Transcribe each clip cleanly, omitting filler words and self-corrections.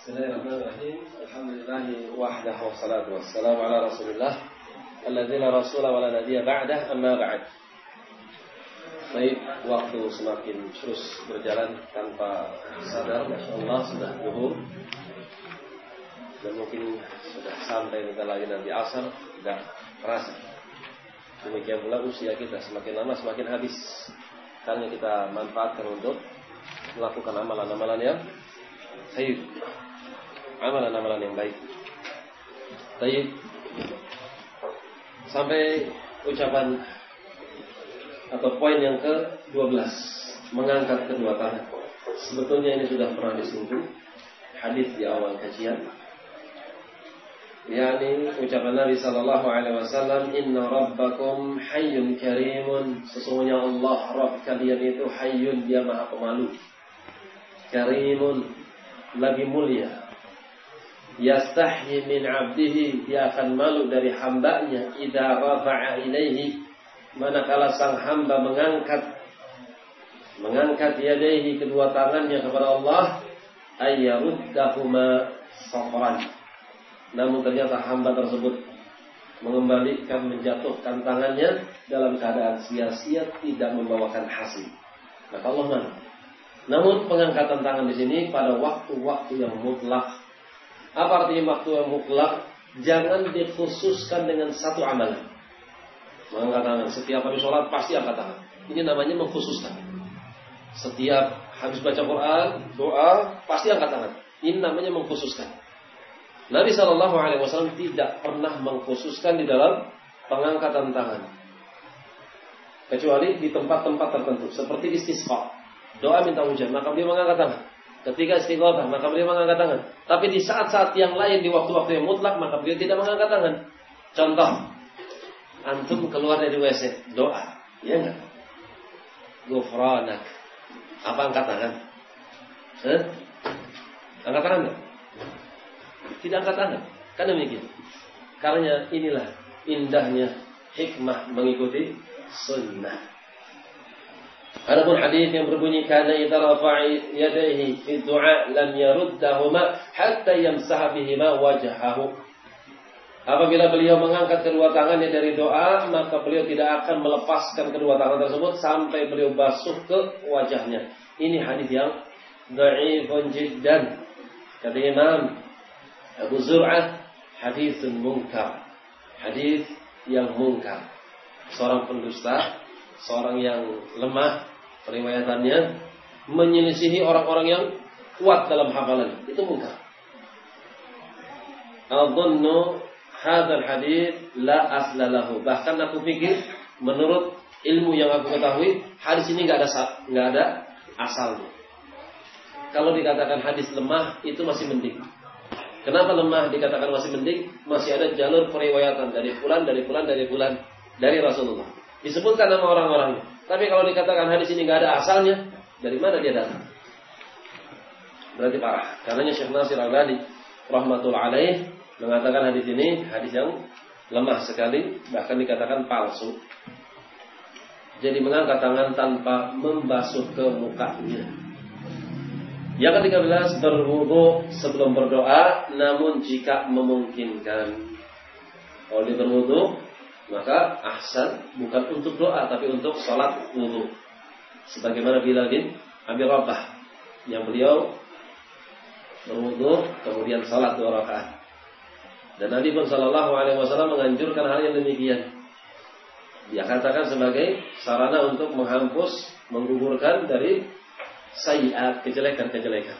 Bismillahirrahmanirrahim. Alhamdulillah wahdahu wassalatu wassalamu ala Rasulillah alladzi la rasula wa la nabiyya ba'dah, amma ba'd. Baik, waktu semakin terus berjalan tanpa sadar, masyaallah sudah zuhur. Dan mungkin sudah sampai bentar lagi nanti asar, tidak terasa. Demikian pula usia kita semakin lama semakin habis. Karena kita manfaatkan untuk melakukan amalan-amalan yang baik, amalan-amalan yang baik. Baik, sampai ucapan atau poin yang ke-12, mengangkat kedua tangan. Sebetulnya ini sudah pernah disinggung hadis di awal kajian, yakni ucapan Nabi sallallahu alaihi wasallam, "Inna rabbakum hayyun karimun." Sesungguhnya Allah Rabb kalian itu hayyun, dia Maha Pemalu. Karimun, lagi mulia. Yastahyi min 'abdihi, dia akan malu dari hambanya. Idza rafa'a ilaihi, manakala sang hamba mengangkat yadaihi, kedua tangannya kepada Allah, ayyaruddahuma safran. Namun ternyata hamba tersebut mengembalikan, menjatuhkan tangannya dalam keadaan sia-sia, tidak membawakan hasil. Maka Allah malu. Namun pengangkatan tangan di sini pada waktu-waktu yang mutlak. Apa artinya waktu yang mutlak? Jangan dikhususkan dengan satu amalan. Mengangkat tangan setiap habis sholat pasti angkat tangan. Ini namanya mengkhususkan. Setiap habis baca Quran, doa pasti angkat tangan. Ini namanya mengkhususkan. Nabi SAW tidak pernah mengkhususkan di dalam pengangkatan tangan, kecuali di tempat-tempat tertentu, seperti istisqa. Doa minta hujan, maka beliau mengangkat tangan. Ketika istighatsah, maka beliau mengangkat tangan. Tapi di saat-saat yang lain, di waktu-waktu yang mutlak, maka beliau tidak mengangkat tangan. Contoh, antum keluar dari WC, doa, ya enggak? Ghufranak. Apa angkat tangan? Angkat tangan enggak? Tidak angkat tangan. Kan demikian. Karena inilah indahnya hikmah mengikuti sunnah. Adapun hadis yang berbunyi kana idza rafa'a yadayhi fi du'a lam yaruddahuma hatta yamsaha bihima wajhahu. Apabila beliau mengangkat kedua tangannya dari doa, maka beliau tidak akan melepaskan kedua tangan tersebut sampai beliau basuh ke wajahnya. Ini hadis yang dhaifun jiddan. Kata Imam Abu Zur'ah, haditsun munkar. Hadis yang munkar. Seorang pendusta, seorang yang lemah periwayatannya, menyelisihi orang-orang yang kuat dalam hafalan. Itu munkar. Adunnu hadzal hadits la asla lahu. Bahkan aku pikir, menurut ilmu yang aku ketahui, hadis ini enggak ada asalnya. Kalau dikatakan hadis lemah, itu masih mending. Kenapa lemah dikatakan masih mending? Masih ada jalur periwayatan dari fulan dari Rasulullah. Disebutkan nama orang-orangnya. Tapi kalau dikatakan hadis ini nggak ada asalnya, dari mana dia datang? Berarti parah. Karenanya Syekh Nasir Al-Albani rahmatullah alaih mengatakan hadis ini hadis yang lemah sekali, bahkan dikatakan palsu. Jadi mengangkat tangan tanpa membasuh ke mukanya. Yang ke-13, berwudu sebelum berdoa, namun jika memungkinkan. Kalau dia berwudu, maka ahsan, bukan untuk doa tapi untuk salat wudu. Sebagaimana Bilal bin Abi Rabah, yang beliau berwudu kemudian salat 2 rakaat. Dan Nabi pun sallallahu alaihi wasallam menganjurkan hal yang demikian. Dia katakan sebagai sarana untuk menghapus, menggugurkan dari sayyiat, kejelekan-kejelekan.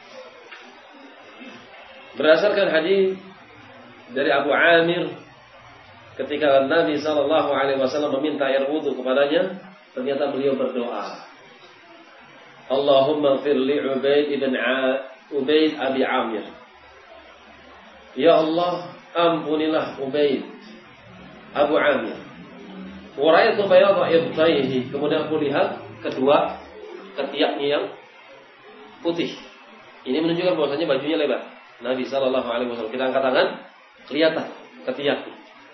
Berdasarkan hadis dari Abu Amir, ketika Nabi SAW meminta air wudu kepadanya, ternyata beliau berdoa, Allahumma ighfir li Ubaid Abi Amir. Ya Allah, ampunilah Ubaid Abu Amir. Wa ra'aytu bayadha ibtayhi. Kemudian aku lihat kedua ketiaknya yang putih. Ini menunjukkan bahwasanya bajunya lebar. Nabi SAW, kita angkat tangan, kelihatan ketiaknya.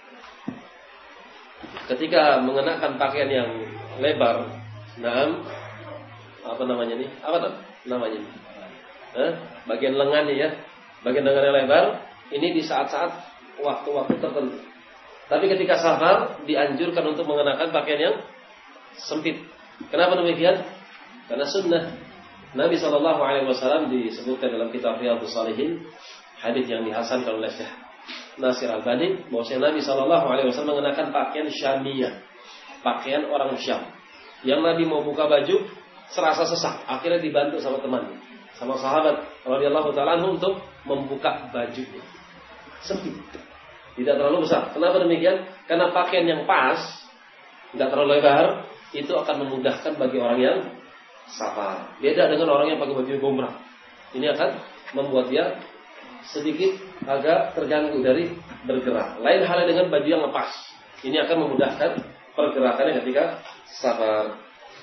Ketika mengenakan pakaian yang lebar, apa namanya nih? Apa tuh namanya? Bagian lengannya ya, Bagian lengan yang lebar ini di saat-saat waktu-waktu tertentu. Tapi ketika safar dianjurkan untuk mengenakan pakaian yang sempit. Kenapa demikian? Karena sunnah Nabi SAW disebutkan dalam kitab Riyadhus Shalihin, hadis yang dihasankan oleh Syekh Nasir Albani, bahwasanya Nabi SAW mengenakan pakaian Syamiyah, pakaian orang Syam. Yang Nabi mau buka baju serasa sesak, akhirnya dibantu sama teman, sama sahabat radhiyallahu ta'ala untuk membuka bajunya. Sempit, tidak terlalu besar. Kenapa demikian? Karena pakaian yang pas, tidak terlalu lebar, itu akan memudahkan bagi orang yang safar. Beda dengan orang yang pakai baju gombrang. Ini akan membuat dia sedikit agak terganggu dari bergerak. Lain halnya dengan baju yang lepas. Ini akan memudahkan pergerakannya ketika safar.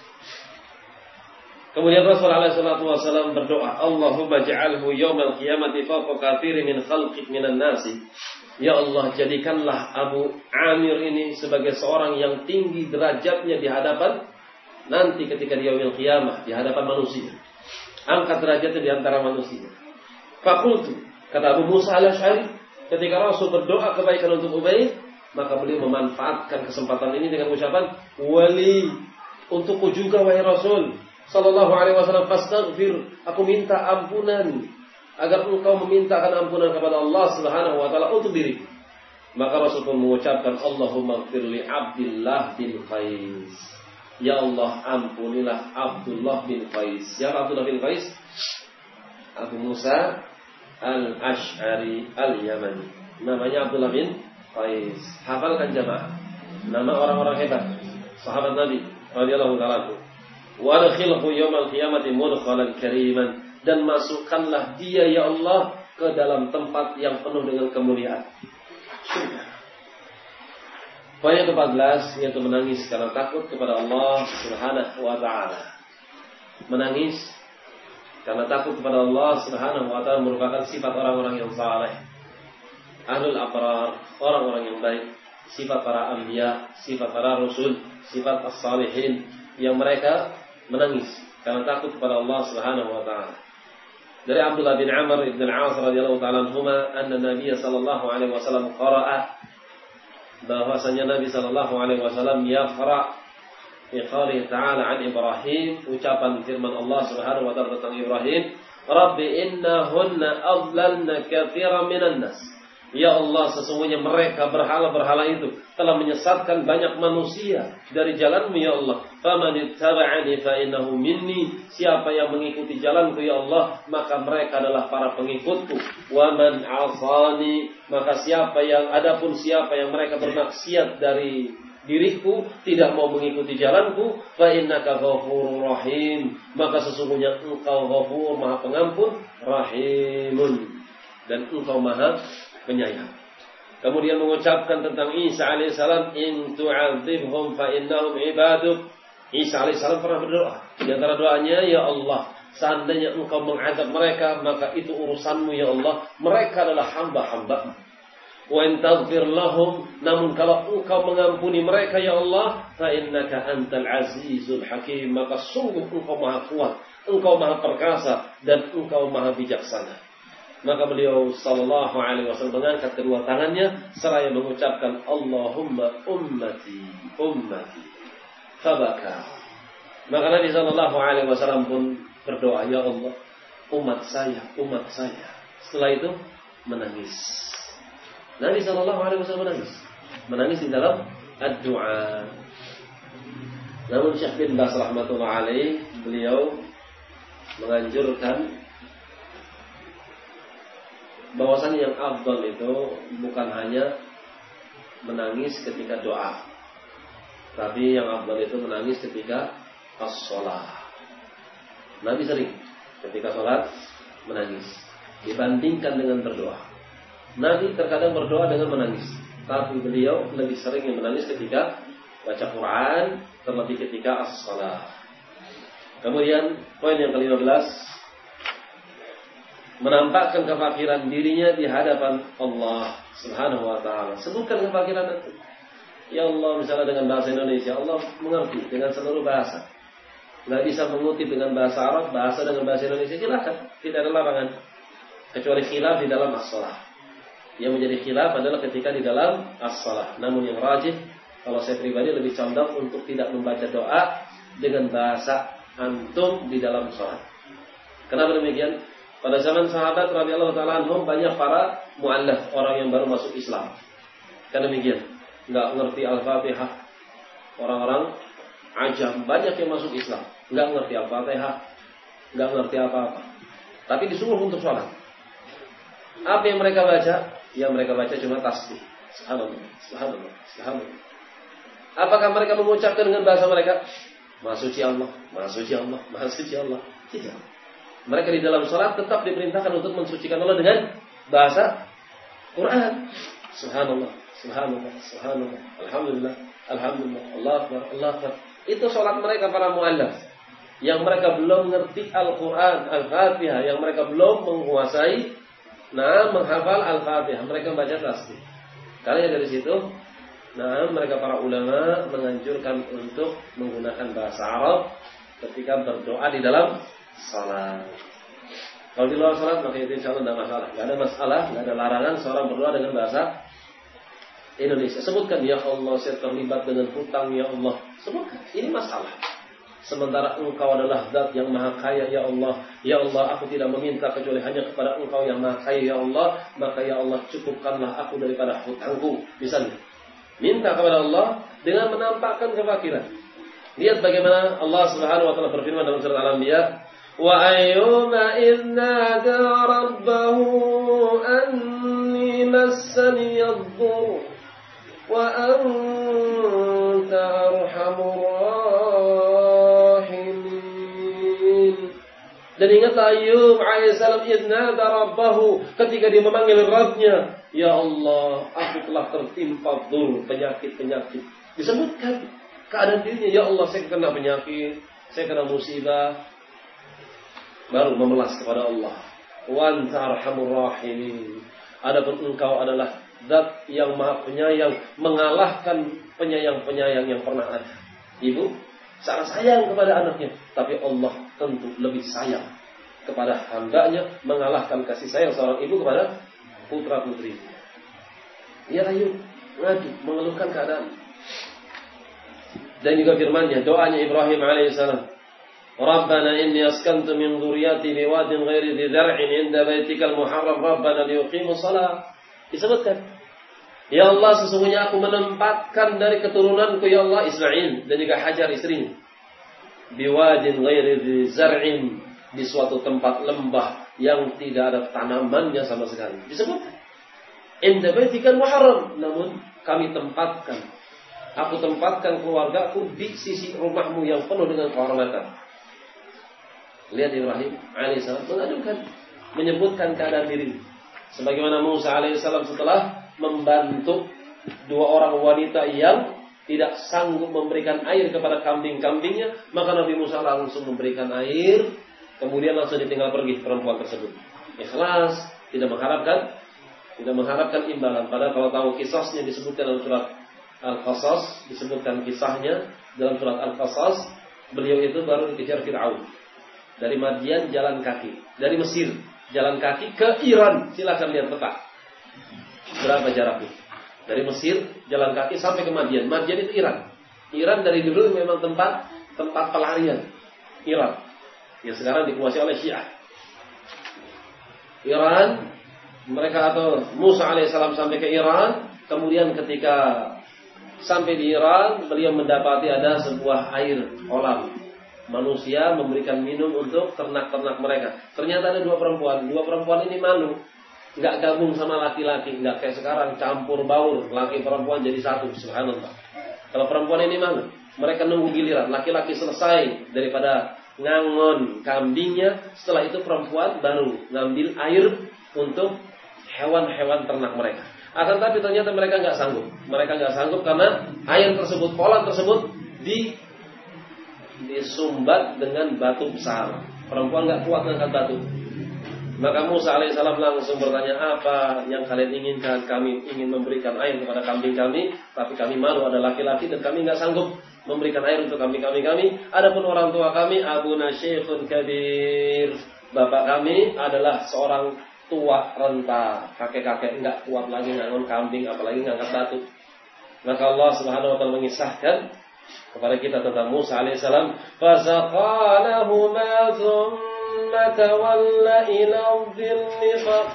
Kemudian Rasulullah SAW berdoa, Allahumma ja'alhu yawmal qiyamati fawqa katsirin min khalqik minan nasi. Ya Allah, jadikanlah Abu Amir ini sebagai seorang yang tinggi derajatnya di hadapan nanti ketika di yaumil qiyamah, di hadapan manusia. Angkat derajatnya di antara manusia. Faqultu, kata Abu Musa al-Asy'ari, ketika Rasul berdoa kebaikan untuk Ubaid, maka beliau memanfaatkan kesempatan ini dengan ucapan, wali, untukku juga wahai Rasul sallallahu alaihi wasallam, fastaghfir, aku minta ampunan agar engkau memintakan ampunan kepada Allah Subhanahu wa taala untuk diriku. Maka Rasul pun mengucapkan, Allahumma ighfir li Abdullah bin Qais. Ya Allah, ampunilah Abdullah bin Qais. Siapa Abdullah bin Qais? Abu Musa al-Asy'ari al-Yamani. Namanya Abdullah bin Qais. Hafalkan jamaah. Nama orang-orang hebat, sahabat Nabi radhiyallahu ta'ala. Wa adkhilhu yawmal qiyamati mudkhalan kariman, dan masukkanlah dia ya Allah ke dalam tempat yang penuh dengan kemuliaan. Poin yang ke-14 yaitu menangis karena takut kepada Allah Subhanahu wa taala. Menangis karena takut kepada Allah Subhanahu wa taala merupakan sifat orang-orang yang saleh. Ahlul abrar, orang-orang yang baik, sifat para anbiya, sifat para rasul, sifat as-salihin yang mereka menangis karena takut kepada Allah Subhanahu wa taala. Dari Abdullah bin Amr ibn al-As radhiyallahu ta'ala anhuma, anna Nabi sallallahu alaihi wasallam qara'a, bahwasanya Nabi sallallahu alaihi wasallam yaqra fi qouli ta'ala an Ibrahim, ucapan firman Allah Subhanahu wa taala tentang Ibrahim, Rabbi innahunna adlalna katsiran minan nas. Ya Allah, sesungguhnya mereka berhala-berhala itu telah menyesatkan banyak manusia dari jalan-Mu ya Allah. Faman ittaba'ani fa innahu minni, siapa yang mengikuti jalanku ya Allah, maka mereka adalah para pengikutku. Wa man 'asani, maka siapa yang mereka bermaksiat dari diriku, tidak mau mengikuti jalanku, fa innaka ghafurur rahim, maka sesungguhnya Engkau Ghafur, Maha Pengampun, Rahimun, dan Engkau Maha Penyayang. Kemudian mengucapkan tentang Isa alaihissalam, in tu'adzibhum fa innahum ibaduk. Isa alaihissalam pernah berdoa. Di antara doanya, ya Allah, seandainya Engkau mengazab mereka, maka itu urusanmu ya Allah. Mereka adalah hamba-hamba. Wa in taghfir lahum, namun kalau Engkau mengampuni mereka ya Allah, fa innaka antal azizul hakim, maka sungguh Engkau Maha kuat, Engkau Maha perkasa, dan Engkau Maha bijaksana. Maka beliau sallallahu alaihi wasallam mengangkat kedua tangannya seraya mengucapkan, Allahumma ummati ummati, fabaka. Maka Nabi sallallahu alaihi wasallam pun berdoa, ya Allah, umat saya, umat saya. Setelah itu menangis. Nabi sallallahu alaihi wasallam menangis di dalam ad-du'a. Namun Syekh bin Baz rahmatullah alaih, beliau menganjurkan bahwasanya yang afdal itu bukan hanya menangis ketika doa, tapi yang afdal itu menangis ketika as-shalah. Nabi sering ketika sholat menangis dibandingkan dengan berdoa. Nabi terkadang berdoa dengan menangis, tapi beliau lebih sering menangis ketika baca Quran, terlebih ketika as-shalah. Kemudian poin yang ke-15, menampakkan kefakiran dirinya di hadapan Allah Subhanahu wa taala. Sebutkan kefakiran itu. Ya Allah, misalnya dengan bahasa Indonesia, Allah mengerti dengan seluruh bahasa. Enggak bisa mengutip dengan bahasa Arab, bahasa dengan bahasa Indonesia, silakan, tidak ada larangan. kecuali khilaf di dalam as-shalah. Yang menjadi khilaf adalah ketika di dalam as-shalah. Namun yang rajih, kalau saya pribadi lebih condong untuk tidak membaca doa dengan bahasa antum di dalam sholat. Kenapa demikian? Pada zaman sahabat radhiyallahu taala anhum banyak para mu'allaf, orang yang baru masuk Islam. Kan demikian, enggak ngerti Al-Fatihah. Orang-orang ajam banyak yang masuk Islam, enggak ngerti Al-Fatihah, enggak ngerti apa-apa. Tapi disuruh untuk sholat. Apa yang mereka baca? Yang mereka baca cuma tasbih. Subhanallah, subhanallah, subhanallah. Apakah mereka mengucapkan dengan bahasa mereka? Maha suci Allah, Maha suci Allah, Maha suci Allah. Tidak. Mereka di dalam sholat tetap diperintahkan untuk mensucikan Allah dengan bahasa Quran. Subhanallah, subhanallah, subhanallah, alhamdulillah, alhamdulillah, Allah akbar, Allah akbar. Itu sholat mereka para mu'allaf. Yang mereka belum mengerti Al-Quran, Al-Fatihah. Yang mereka belum menguasai, menghafal Al-Fatihah. Mereka baca tasbih. Karena dari situ, mereka para ulama menganjurkan untuk menggunakan bahasa Arab ketika berdoa di dalam salat. Kalau di luar salat maka itu insya Allah tidak masalah. Tidak ada masalah, tidak ada larangan seorang berdoa dengan bahasa Indonesia. Sebutkan, ya Allah saya terlibat dengan hutang, ya Allah. Sebutkan, ini masalah. Sementara engkau adalah zat yang maha kaya, ya Allah. Ya Allah, aku tidak meminta kecuali hanya kepada engkau yang maha kaya, ya Allah. Maka ya Allah, cukupkanlah aku daripada hutangku. Misalnya, minta kepada Allah dengan menampakkan kefakiran. Lihat bagaimana Allah Subhanahu wa taala berfirman dalam surat Al-Anbiya, wa ayyuba idnada rabbahu anni massani yadhur wa anta arhamur rahimin. Dan ingatlah Ayyub alaihissalam idnada rabbahu, ketika dia memanggil Rabbnya, ya Allah, aku telah tertimpa dur, penyakit-penyakit. Disebutkan keadaan dirinya, ya Allah saya kena penyakit, saya kena musibah. Baru memelas kepada Allah. Wa anta arhamur rahimin. Adapun engkau adalah zat yang maha penyayang, mengalahkan penyayang-penyayang yang pernah ada. Ibu sangat sayang kepada anaknya, tapi Allah tentu lebih sayang kepada hambanya, mengalahkan kasih sayang seorang ibu kepada putra-putri. Ya ayo ngadu, mengeluhkan keadaan. Dan juga firman-Nya, doanya Ibrahim alaihissalam, Rabbana inni askantu min dzurriyyati biwadin ghairi dzi zar'in 'inda baitikal muharram Rabbana liyuqimus shalah. Disebutkan, ya Allah sesungguhnya aku menempatkan dari keturunanku ya Allah Ismail dan juga Hajar istrinya biwadin ghairi dzi zar'in, di suatu tempat lembah yang tidak ada tanamannya sama sekali. Disebutkan, inda baitikal muharram, namun aku tempatkan keluargaku di sisi rumahmu yang penuh dengan kehormatan. Lihat Ibrahim alaihissalam mengadukan, menyebutkan keadaan diri. Sebagaimana Musa alaihissalam setelah membantu dua orang wanita yang tidak sanggup memberikan air kepada kambing-kambingnya, maka Nabi Musa langsung memberikan air, kemudian langsung ditinggal pergi perempuan tersebut. Ikhlas, tidak mengharapkan imbalan. Padahal kalau tahu kisahnya disebutkan dalam surat Al-Qasas, disebutkan kisahnya dalam surat Al-Qasas, beliau itu baru dikejar Fir'aun. Dari Madian jalan kaki, dari Mesir jalan kaki ke Iran. Silakan lihat peta. Berapa jaraknya? Dari Mesir jalan kaki sampai ke Madian. Madian itu Iran. Iran dari dulu memang tempat pelarian. Iran yang sekarang dikuasai oleh Syiah. Iran, mereka atau Musa alaihissalam sampai ke Iran. Kemudian ketika sampai di Iran, beliau mendapati ada sebuah air kolam. Manusia memberikan minum untuk ternak-ternak mereka. Ternyata ada dua perempuan. Dua perempuan ini malu, nggak gabung sama laki-laki, nggak kayak sekarang campur baur laki perempuan jadi satu. Subhanallah. Kalau perempuan ini malu, mereka nunggu giliran. Laki-laki selesai daripada ngangon kambingnya, setelah itu perempuan baru ngambil air untuk hewan-hewan ternak mereka. Akan tapi ternyata mereka nggak sanggup. Mereka nggak sanggup karena air tersebut, kolam tersebut disumbat dengan batu besar. Perempuan nggak kuat mengangkat batu. Maka Musa alaihissalam langsung bertanya, apa yang kalian inginkan? Kami ingin memberikan air kepada kambing kami, tapi kami malu ada laki-laki dan kami nggak sanggup memberikan air untuk kambing-kambing kami. Adapun orang tua kami, abuna syekhun kabir, bapak kami adalah seorang tua renta, kakek-kakek enggak kuat lagi ngangon kambing, apalagi ngangkat batu. Maka Allah Subhanahu wa taala mengisahkan kepada kita tentang Musa alaihissalam, "Fazaqalahuma thumma tawalla ila dhilli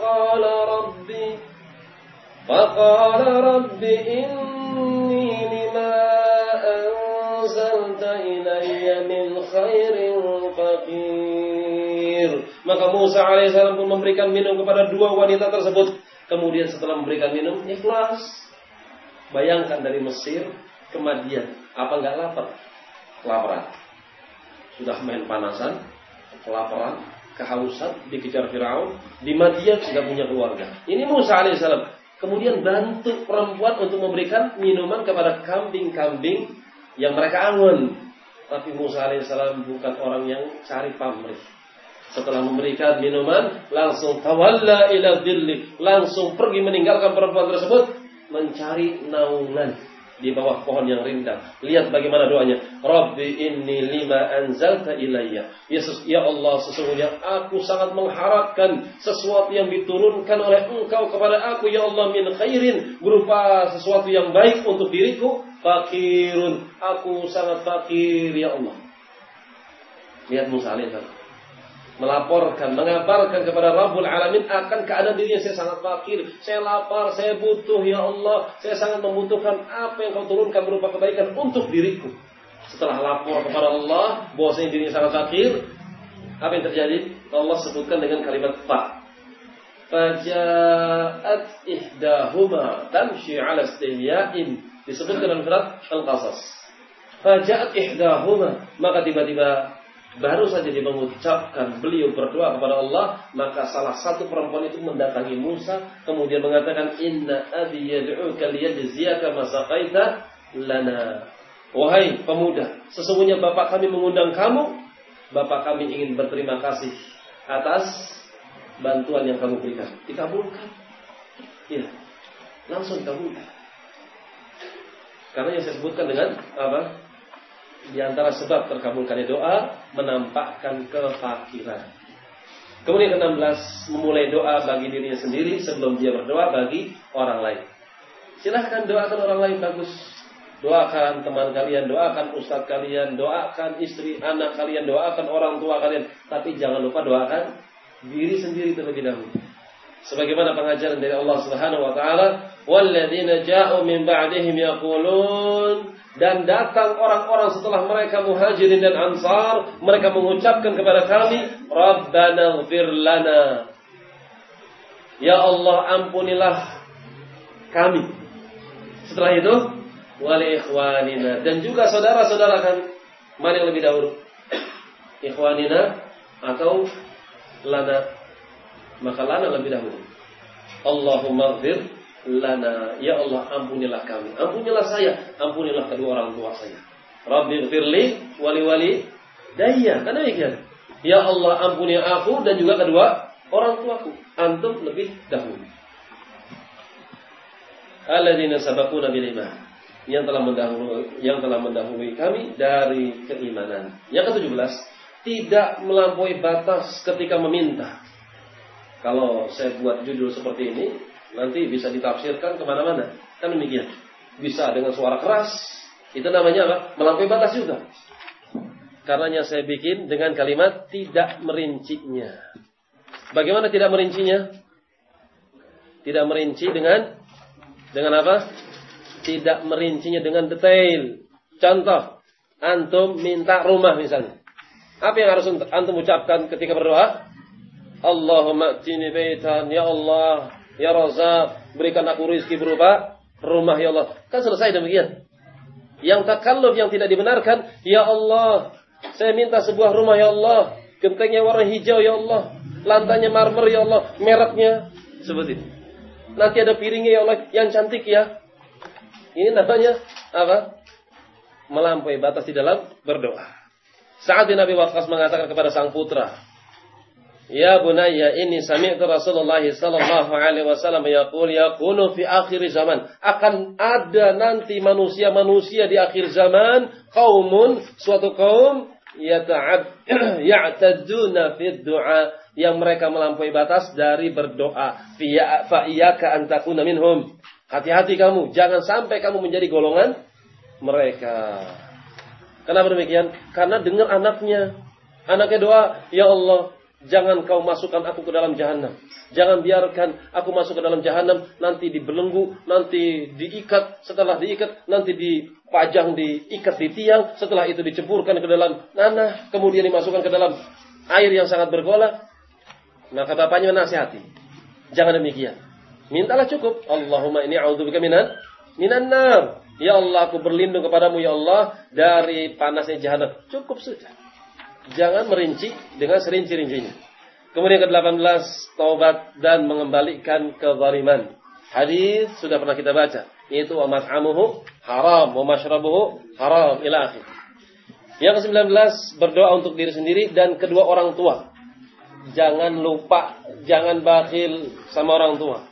faqala rabbi inni lima anzalta ilayya min khairin faqir." Maka Musa alaihissalam pun memberikan minum kepada dua wanita tersebut. Kemudian setelah memberikan minum, ikhlas. Bayangkan dari Mesir ke Madian, apa enggak lapar? Kelaparan. Sudah main panasan, kelaparan, kehausan, dikejar Firaun, di Madian sudah punya keluarga. Ini Musa alaihissalam. Kemudian bantu perempuan untuk memberikan minuman kepada kambing-kambing yang mereka angon. Tapi Musa alaihissalam bukan orang yang cari pamrih. Setelah memberikan minuman, langsung tawalla ila dhilli, langsung pergi meninggalkan perempuan tersebut, mencari naungan di bawah pohon yang rindang. Lihat bagaimana doanya. Rabbi inni lima anzalta ilayya. Ya Allah, sesungguhnya aku sangat mengharapkan sesuatu yang diturunkan oleh Engkau kepada aku, ya Allah, min khairin, berupa sesuatu yang baik untuk diriku. Fakirun, aku sangat fakir, ya Allah. Lihat Musa alaihissalam melaporkan, mengabarkan kepada Rabbul Alamin akan keadaan dirinya. Saya sangat fakir, saya lapar, saya butuh, ya Allah, saya sangat membutuhkan apa yang Kau turunkan berupa kebaikan untuk diriku. Setelah lapor kepada Allah bahwasanya dirinya sangat fakir, apa yang terjadi? Allah sebutkan dengan kalimat fa. Faja'at ihdahuma tamshi 'ala istihya'in, disebutkan dalam surat Al-Qasas. Faja'at ihdahuma, maka tiba-tiba baru saja dia mengucapkan, beliau berdoa kepada Allah, maka salah satu perempuan itu mendatangi Musa, kemudian mengatakan, Inna abi yad'uka liyajziyaka ma saqaita lana. Wahai pemuda, sesungguhnya bapak kami mengundang kamu, bapak kami ingin berterima kasih atas bantuan yang kamu berikan. Dikabulkan. Ya, langsung dikabulkan. Karena yang saya sebutkan dengan apa? Di antara sebab terkabulkannya doa, menampakkan kefakiran. Kemudian ke-16, memulai doa bagi dirinya sendiri sebelum dia berdoa bagi orang lain. Silahkan doakan orang lain, bagus. Doakan teman kalian, doakan ustadz kalian, doakan istri, anak kalian, doakan orang tua kalian. Tapi jangan lupa doakan diri sendiri terlebih dahulu. Sebagaimana pengajaran dari Allah Subhanahu wa taala, "Walladzina ja'u min ba'dihim yaqulun", dan datang orang-orang setelah mereka muhajirin dan ansar, mereka mengucapkan kepada kami, "Rabbana ighfir lana", ya Allah ampunilah kami. Setelah itu, wa li ikhwanina, dan juga saudara-saudara kami. Mana yang lebih dahulu? Ikhwanina atau lana? Maka lana lebih dahulu. Allahumma ighfir lana, ya Allah ampunilah kami, ampunilah saya, ampunilah kedua orang tua saya. Rabbi ighfirli wali daya, kan demikian. Ya Allah ampuni aku dan juga kedua orang tuaku. Antum lebih dahulu. Alladzina sabaquna bil iman, yang telah mendahului kami dari keimanan. Yang ke-17, tidak melampaui batas ketika meminta. Kalau saya buat judul seperti ini, nanti bisa ditafsirkan kemana-mana. Kan demikian. Bisa dengan suara keras. Itu namanya apa? Melampaui batas juga. Karenanya saya bikin dengan kalimat tidak merincinya. Bagaimana tidak merincinya? Tidak merinci dengan apa? Tidak merincinya dengan detail. Contoh, antum minta rumah misalnya. Apa yang harus antum ucapkan ketika berdoa? Allahumma atini baitan, ya Allah, ya Razzaq, berikan aku rezeki berupa rumah, ya Allah. Kan selesai demikian. Yang takalluf yang tidak dibenarkan, ya Allah, saya minta sebuah rumah, ya Allah, gentengnya warna hijau, ya Allah, lantainya marmer, ya Allah, mereknya seperti itu. Nanti ada piringnya, ya Allah, yang cantik ya. Ini namanya apa? Melampaui batas di dalam berdoa. Sa'ad bin Abi Waqqas mengatakan kepada sang putra, ya bunayya inni sami'tu Rasulullah sallallahu alaihi wasallam yaqul yakunu fi akhir zaman, akan ada nanti manusia-manusia di akhir zaman, qaumun, suatu kaum ya'tadduna fid du'a, yang mereka melampaui batas dari berdoa. Fa iyyaka an takuna minhum. Hati-hati kamu, jangan sampai kamu menjadi golongan mereka. Kenapa demikian? Karena dengar anaknya doa, ya Allah, jangan kau masukkan aku ke dalam jahanam. Jangan biarkan aku masuk ke dalam jahanam, nanti dibelenggu, nanti diikat, setelah diikat, nanti dipajang, diikat di tiang, setelah itu diceburkan ke dalam nanah, kemudian dimasukkan ke dalam air yang sangat bergolak. Maka bapaknya menasihati, jangan demikian. Mintalah cukup. Allahumma inni a'udzubika minan nar. Ya Allah, aku berlindung kepadamu ya Allah dari panasnya jahanam. Cukup sudah. Jangan merinci dengan serinci-rincinya. Kemudian ke-18, taubat dan mengembalikan kezaliman. Hadis sudah pernah kita baca, yaitu wa mat'amuhu haram wa mashrabuhu haram ila akhir. Yang ke-19, berdoa untuk diri sendiri dan kedua orang tua. Jangan lupa, jangan bakhil sama orang tua.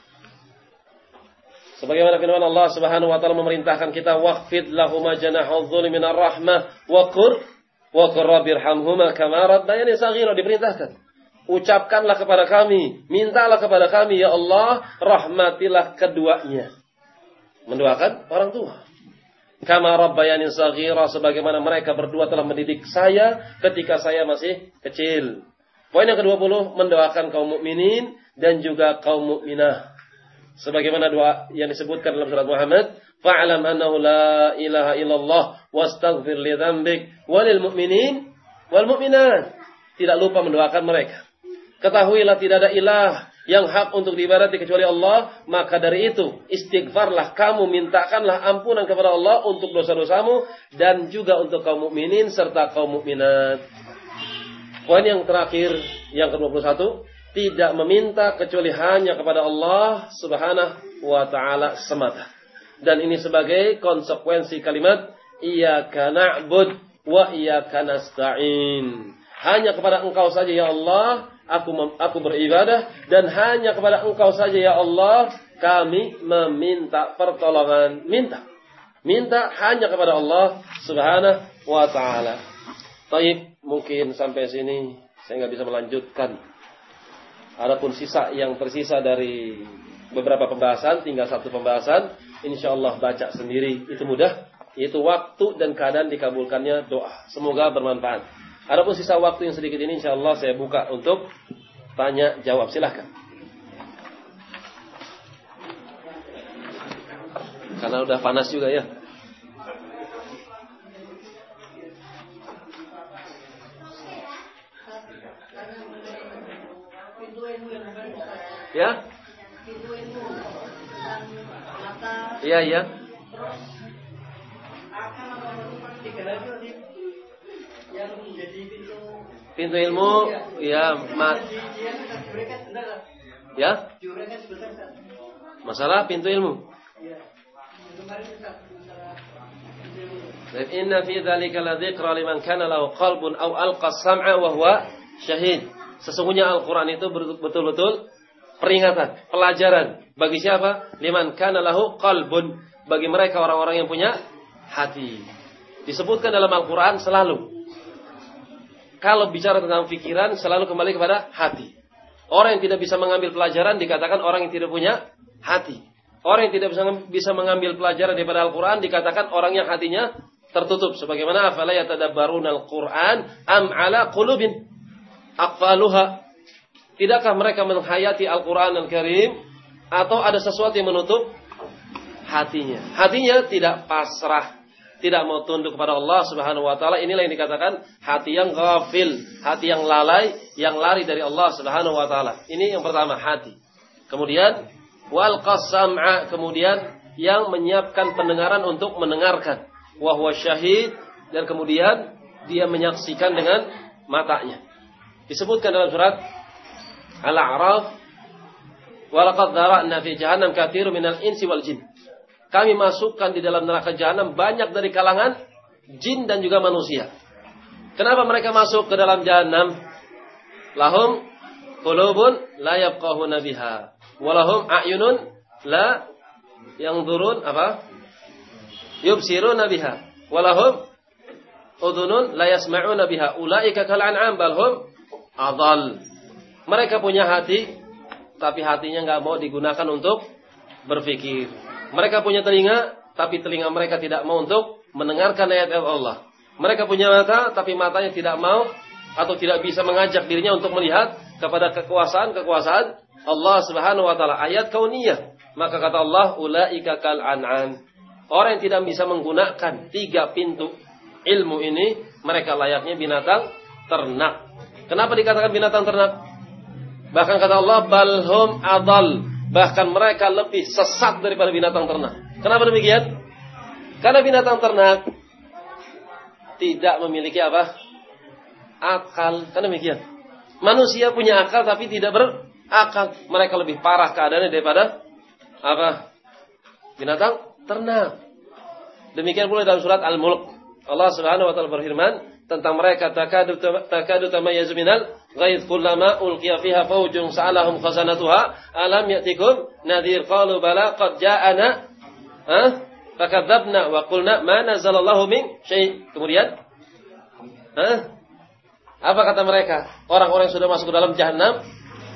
Sebagaimana firman Allah Subhanahu wa taala memerintahkan kita, waqfid lahuma janahadh dhulli minar rahmah wa qur rabbirhamhuma kama rabbayani shaghira. Diperintahkan, ucapkanlah kepada kami, mintalah kepada kami ya Allah, rahmatilah keduanya. Mendoakan orang tua. Kama rabbayani shaghira, sebagaimana mereka berdua telah mendidik saya ketika saya masih kecil. Poin yang ke-20, mendoakan kaum mukminin dan juga kaum mukminah. Sebagaimana doa yang disebutkan dalam surat Muhammad, fa'lam annahu la ilaha illallah wastaghfir li dzambik walil mu'minin wal mu'minat. Tidak lupa mendoakan mereka. Ketahuilah tidak ada ilah yang hak untuk diibadati kecuali Allah, maka dari itu istighfarlah kamu, mintakanlah ampunan kepada Allah untuk dosa-dosamu dan juga untuk kaum mukminin serta kaum mukminat. Poin yang terakhir, yang ke-21, tidak meminta kecuali hanya kepada Allah Subhanahu wa taala semata. Dan ini sebagai konsekuensi kalimat iyyaka na'bud wa iyyaka nasta'in. Hanya kepada Engkau saja ya Allah aku beribadah, dan hanya kepada Engkau saja ya Allah kami meminta pertolongan. Minta hanya kepada Allah Subhanahu wa taala. Baik, mungkin sampai sini saya enggak bisa melanjutkan. Adapun sisa yang tersisa dari beberapa pembahasan, tinggal satu pembahasan, insyaallah baca sendiri, itu mudah, yaitu waktu dan keadaan dikabulkannya doa. Semoga bermanfaat. Adapun sisa waktu yang sedikit ini insyaallah saya buka untuk tanya jawab. Silakan. Karena udah panas juga ya. Ya? Iya. Pintu ilmu, ya, ya? Masalah pintu ilmu. Inna fi dzalika ladzikra liman kana lahu qalbun aw alqa as-sam'a wa huwa syahid. Sesungguhnya Al-Qur'an itu betul-betul peringatan, pelajaran bagi siapa? Liman kana lahu qalbun, bagi mereka orang-orang yang punya hati. Disebutkan dalam Al-Qur'an selalu, kalau bicara tentang pikiran selalu kembali kepada hati. Orang yang tidak bisa mengambil pelajaran dikatakan orang yang tidak punya hati. Orang yang tidak bisa mengambil pelajaran daripada Al-Qur'an dikatakan orang yang hatinya tertutup. Sebagaimana afala yatadabbarunal Qur'an am ala qulubin aqfaluha. Tidakkah mereka menghayati Al-Quran Al-Karim, atau ada sesuatu yang menutup hatinya? Hatinya tidak pasrah, tidak mau tunduk kepada Allah Subhanahu wa taala. Inilah yang dikatakan hati yang ghafil, hati yang lalai, yang lari dari Allah Subhanahu wa taala. Ini yang pertama, hati. Kemudian wal qasam'a, kemudian yang menyiapkan pendengaran untuk mendengarkan. Wa huwa syahid, dan kemudian dia menyaksikan dengan matanya. Disebutkan dalam surat Al-A'raf, walaqad dzara'na fi jahannam katsirun minal insi wal jin. Kami masukkan di dalam neraka jahanam banyak dari kalangan jin dan juga manusia. Kenapa mereka masuk ke dalam jahanam? Lahum qulubun la yafqahuna biha, wa lahum a'yunun la yanzurun yubsiruna biha, wa lahum udhunun la yasma'una biha ulaika kal an'am bal hum adall. Mereka punya hati tapi hatinya enggak mau digunakan untuk berpikir. Mereka punya telinga tapi telinga mereka tidak mau untuk mendengarkan ayat-ayat Allah. Mereka punya mata tapi matanya tidak mau atau tidak bisa mengajak dirinya untuk melihat kepada kekuasaan Allah Subhanahu wa taala, ayat kauniyah. Maka kata Allah, ulaika kal an'am. Orang yang tidak bisa menggunakan 3 pintu ilmu ini, mereka layaknya binatang ternak. Kenapa dikatakan binatang ternak? Bahkan kata Allah, balhum adal. Bahkan mereka lebih sesat daripada binatang ternak. Kenapa demikian? Karena binatang ternak tidak memiliki apa? Akal. Kan demikian. Manusia punya akal tapi tidak berakal. Mereka lebih parah keadaannya daripada apa? Binatang ternak. Demikian pula dalam surat Al-Mulk. Allah Subhanahu wa taala berfirman tentang mereka, takadu tamayyazu minal ghaidh kullama ulqiya fiha fawjun sa'alahum khazanatuha alam ya'tikum nadhir qalu bala qad ja'ana fakadzabna wa qulna ma nazalallahu min syai'. Kemudian apa kata mereka? Orang-orang yang sudah masuk ke dalam jahanam.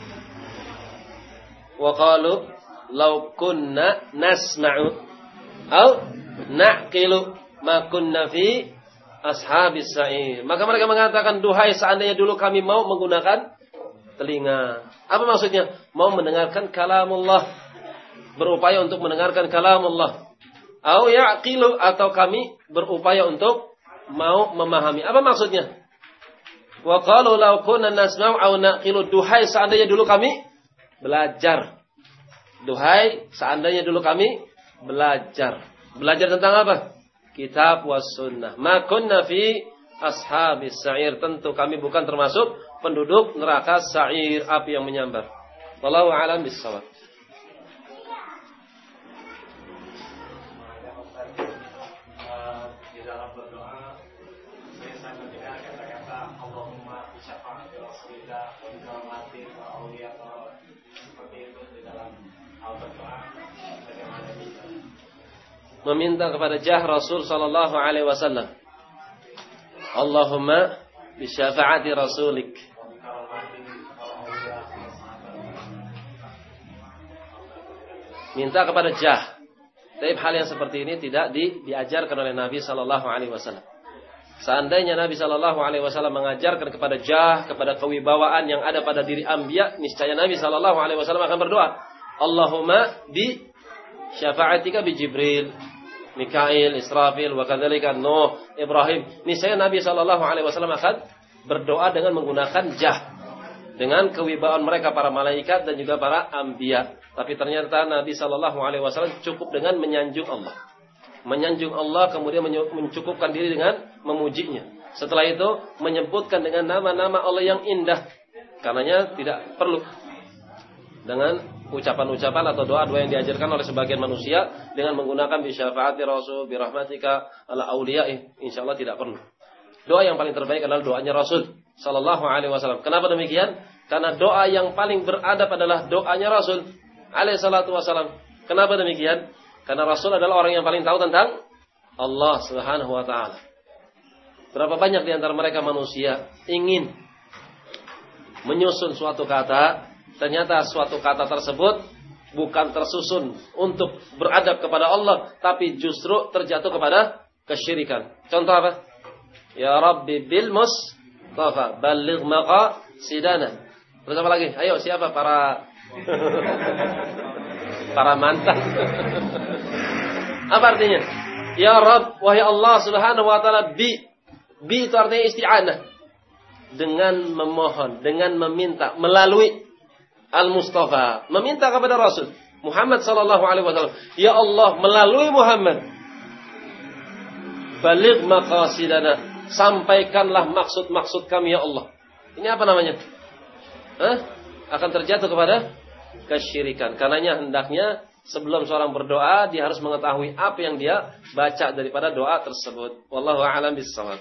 Wa qalu law kunna nasma'u aw na'qilu ma kunna fi ashabis sa'ir. Maka mereka mengatakan, duhai seandainya dulu kami mau menggunakan telinga. Apa maksudnya? Mau mendengarkan kalamullah, berupaya untuk mendengarkan kalamullah. Au ya'qilu, atau kami berupaya untuk mau memahami. Apa maksudnya? Wa qalu law kunna nasma'u aw naqilu, duhai seandainya dulu kami belajar. Duhai seandainya dulu kami belajar. Belajar tentang apa? Kitab was sunnah. Ma kunna fi ashabis sa'ir, tentu kami bukan termasuk penduduk neraka sa'ir, api yang menyambar. Wallahu a'lam bissawab. Di dalam berdoa biasanya ketika kata-kata Allahumma syafaat Rasulillah wa bi wa auliya seperti itu di dalam berdoa, bagaimana bisa meminta kepada jah Rasul sallallahu alaihi wasallam. Allahumma bi syafaati rasulik. Minta kepada jah. Tapi hal yang seperti ini tidak diajarkan oleh Nabi sallallahu alaihi wasallam. Seandainya Nabi sallallahu alaihi wasallam mengajarkan kepada jah, kepada kewibawaan yang ada pada diri anbiya, niscaya Nabi sallallahu alaihi wasallam akan berdoa, Allahumma bi syafa'atika bi Jibril, Mikail, Israfil, wa kadzalika Nuh, Ibrahim. Niscaya Nabi sallallahu alaihi wasallam akan berdoa dengan menggunakan jah, dengan kewibawaan mereka para malaikat dan juga para anbiya. Tapi ternyata Nabi sallallahu alaihi wasallam cukup dengan menyanjung Allah. Menyanjung Allah, kemudian mencukupkan diri dengan memujinya. Setelah itu menyebutkan dengan nama-nama Allah yang indah. Karenanya tidak perlu dengan ucapan-ucapan atau doa-doa yang diajarkan oleh sebagian manusia dengan menggunakan bi syafaati Rasul, bi rahmatika ala auliya'i. Insyaallah tidak perlu. Doa yang paling terbaik adalah doanya Rasul sallallahu alaihi wasallam. Kenapa demikian? Karena doa yang paling beradab adalah doanya Rasul alaihi salatu wasallam. Kenapa demikian? Karena Rasul adalah orang yang paling tahu tentang Allah Subhanahu wa taala. Berapa banyak di antara mereka manusia ingin menyusun suatu kata, ternyata suatu kata tersebut bukan tersusun untuk beradab kepada Allah, tapi justru terjatuh kepada kesyirikan. Contoh apa? Ya Rabbi bil Mustafa balligh maqasidana. Terus apa lagi? Ayo, siapa para para mantan? Apa artinya? Ya Rabb, wahai Allah Subhanahu wa taala, bi itu artinya isti'anah. Dengan memohon, dengan meminta melalui Al-Mustafa, meminta kepada Rasul Muhammad sallallahu alaihi wasallam. Ya Allah, melalui Muhammad, baligh maqasidana, sampaikanlah maksud-maksud kami ya Allah. Ini apa namanya? Akan terjatuh kepada kesyirikan. Karenanya hendaknya sebelum seorang berdoa dia harus mengetahui apa yang dia baca daripada doa tersebut. Wallahu a'lam bissawab.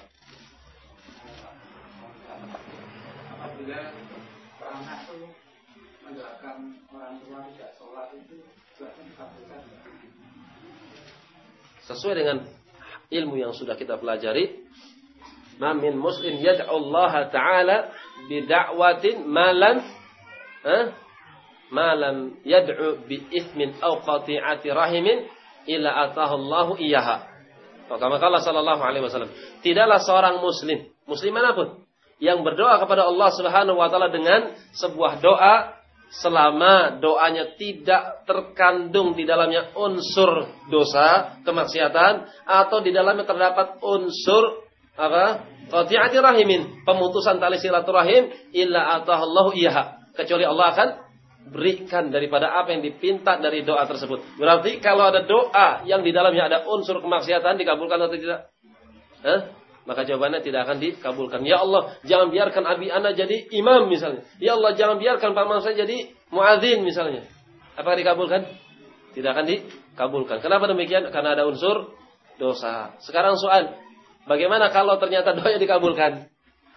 apabila anak itu menyebabkan orang tua tidak sholat itu juga dikabulkan. Sesuai dengan ilmu yang sudah kita pelajari, Ma min muslim yad'u Allah Ta'ala bida'watin malam yad'u bi ithmin aw qati'ati rahimin illa atahu Allahu iyyaha. Kama qala sallallahu alaihi wasallam, tidaklah seorang muslim manapun yang berdoa kepada Allah Subhanahu wa taala dengan sebuah doa selama doanya tidak terkandung di dalamnya unsur dosa, kemaksiatan, atau di dalamnya terdapat unsur qati'ati rahimin, pemutusan tali silaturahim, illa atahallahu iyyaha, kecuali Allah akan berikan daripada apa yang dipinta dari doa tersebut. Berarti kalau ada doa yang di dalamnya ada unsur kemaksiatan, dikabulkan atau tidak? Maka jawabannya tidak akan dikabulkan. Ya Allah, jangan biarkan abi ana jadi imam misalnya. Ya Allah, jangan biarkan paman saya jadi muadzin misalnya. Apakah dikabulkan? Tidak akan dikabulkan. Kenapa demikian? Karena ada unsur dosa. Sekarang soal, bagaimana kalau ternyata doanya dikabulkan?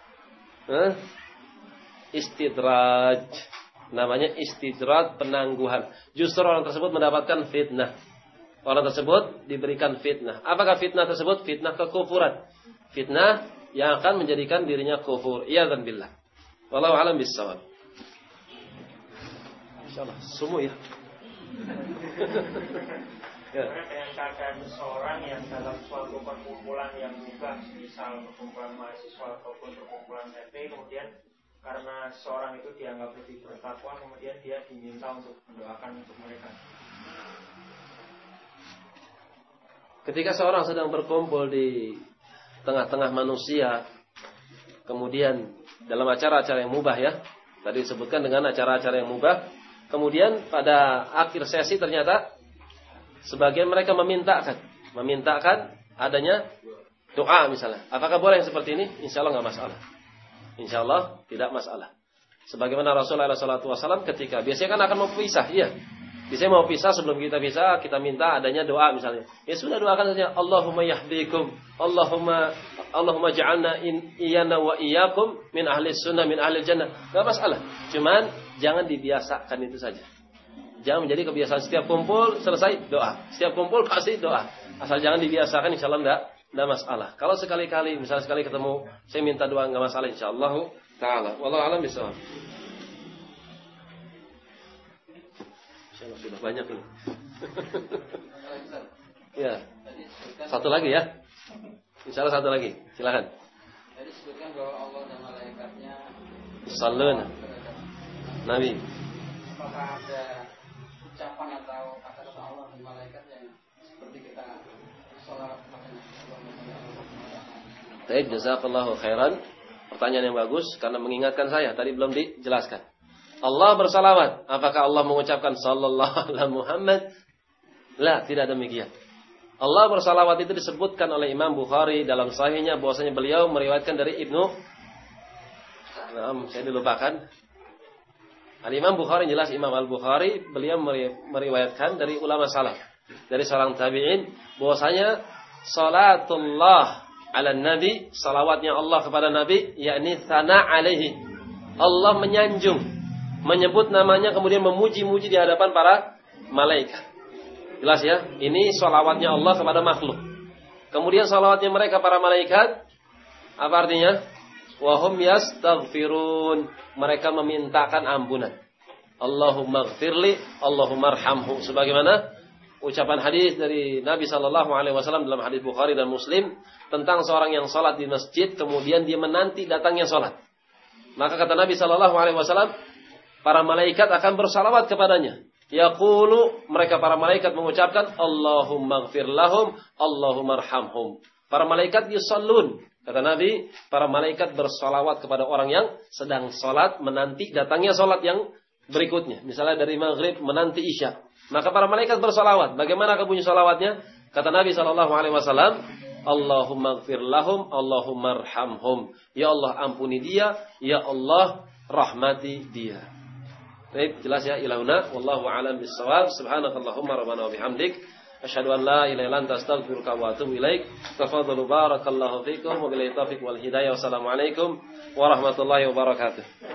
Istidraj. Namanya istidraj, penangguhan. Justru orang tersebut mendapatkan fitnah. Orang tersebut diberikan fitnah. Apakah fitnah tersebut? Fitnah kekufuran. Fitnah yang akan menjadikan dirinya kufur. Iyadzan billah. Wallahu a'lam bissawab. Insyaallah semua ya. Dengan keadaan seseorang yang dalam suatu perkumpulan yang bukan misal perkumpulan mahasiswa ataupun perkumpulan FP, kemudian karena seseorang itu dianggap lebih bertakwa, kemudian dia diminta untuk mendoakan untuk mereka. Ketika seorang sedang berkumpul di tengah-tengah manusia, kemudian dalam acara-acara yang mubah ya, tadi disebutkan dengan acara-acara yang mubah, kemudian pada akhir sesi ternyata sebagian mereka memintakan adanya doa misalnya. Apakah boleh yang seperti ini? Insya Allah nggak masalah. Insya Allah tidak masalah. Sebagaimana Rasulullah SAW ketika biasanya kan akan mau pisah, iya. Biasanya mau pisah, sebelum kita pisah, kita minta adanya doa misalnya. Ya sudah, doakan saja. Allahumma yahdikum. Allahumma ja'alna iyana wa iyyakum min ahli sunnah, min ahli jannah. Gak masalah. Cuman, jangan dibiasakan itu saja. Jangan menjadi kebiasaan setiap kumpul, selesai doa. Setiap kumpul, pasti doa. Asal jangan dibiasakan, insya Allah enggak masalah. Kalau sekali-kali, misalnya sekali ketemu, saya minta doa, enggak masalah, insya Allah ta'ala. Wallahu a'lam bishawab. Sudah banyak ini. Ya. Satu lagi ya. Insyaallah satu lagi. Silakan. Tadi disebutkan bahwa Allah dan malaikatnya Salun Nabi. Apakah ada ucapan atau kata-kata Allah dan malaikat yang seperti kita sholat makanya? Baik, jazakallahu khairan. Pertanyaan yang bagus karena mengingatkan saya tadi belum dijelaskan. Allah bersalawat. Apakah Allah mengucapkan sallallahu alaihi Muhammad? La, tidak demikian. Allah bersalawat itu disebutkan oleh Imam Bukhari dalam sahihnya bahwasanya beliau meriwayatkan dari Ibnu saya dilupakan. Al-Imam Bukhari, jelas Imam Al-Bukhari, beliau meriwayatkan dari ulama salaf, dari seorang tabi'in bahwasanya salatullah ala nabi, salawatnya Allah kepada nabi, yakni sana alaihi. Allah menyanjung, menyebut namanya kemudian memuji-muji di hadapan para malaikat. Jelas ya, ini salawatnya Allah kepada makhluk. Kemudian salawatnya mereka para malaikat, apa artinya? Wahum yastaghfirun, mereka memintakan ampunan. Allahumma ghfirli, Allahumma arhamhu. Sebagaimana ucapan hadis dari Nabi SAW dalam hadis Bukhari dan Muslim tentang seorang yang salat di masjid, kemudian dia menanti datangnya salat. Maka kata Nabi SAW, para malaikat akan bersalawat kepadanya. Yaqulu, mereka para malaikat mengucapkan Allahumma ghfir lahum, Allahumma arhamhum. Para malaikat yusallun. Kata Nabi, para malaikat bersalawat kepada orang yang sedang salat menanti datangnya salat yang berikutnya. Misalnya dari maghrib menanti isya. Maka para malaikat bersalawat. Bagaimana bunyi salawatnya? Kata Nabi SAW, Allahumma ghfir lahum, Allahumma arhamhum. Ya Allah ampuni dia, ya Allah rahmati dia. Baik, jelas ya ilahuna. Wallahu a'lam bis-shawab. Subhanakallahumma rabbana wa bihamdik, asyhadu an la ilaha illa anta astaghfiruka wa atubu ilaik. Tafadhalu barakallahu fikum wa billahi taufiq wal hidayah. Wassalamualaikum warahmatullahi wabarakatuh.